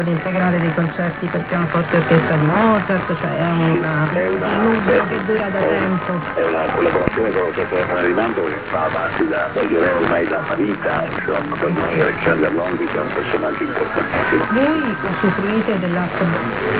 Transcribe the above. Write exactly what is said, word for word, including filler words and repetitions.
di integrare dei concerti per pianoforte e orchestra di Mozart, cioè è una, è una, un numero è, che dura da è, tempo. È una collaborazione con l'orchestra nazionale di Mantova che fa avanti da, da direi ormai da una vita, insomma, per noi Alexander Longi che è un personaggio importantissimo. Voi usufruite della